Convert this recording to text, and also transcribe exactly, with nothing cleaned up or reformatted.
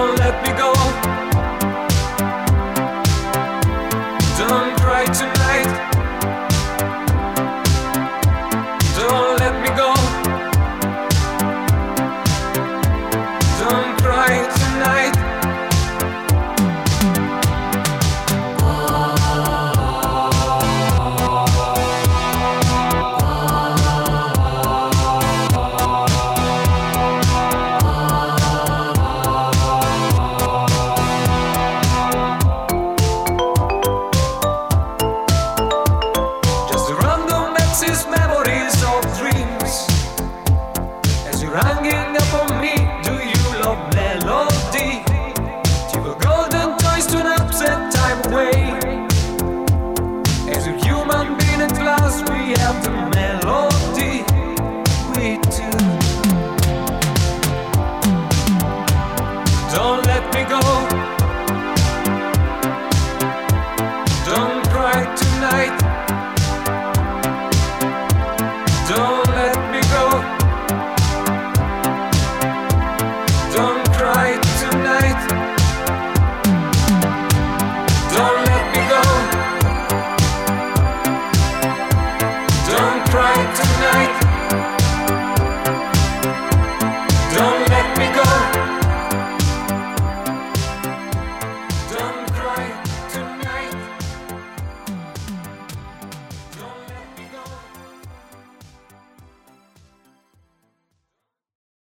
Don't let me go. Don't cry tonight. Don't let me go. Don't cry tonight. These memories of dreams, as you're hanging up on me, do you love melody? To a golden toys to an upset time away. As a human being at last, we have the melody, we do. Don't let me go. Don't cry tonight. Don't let me go. Don't cry tonight. Don't let me go. Don't cry tonight.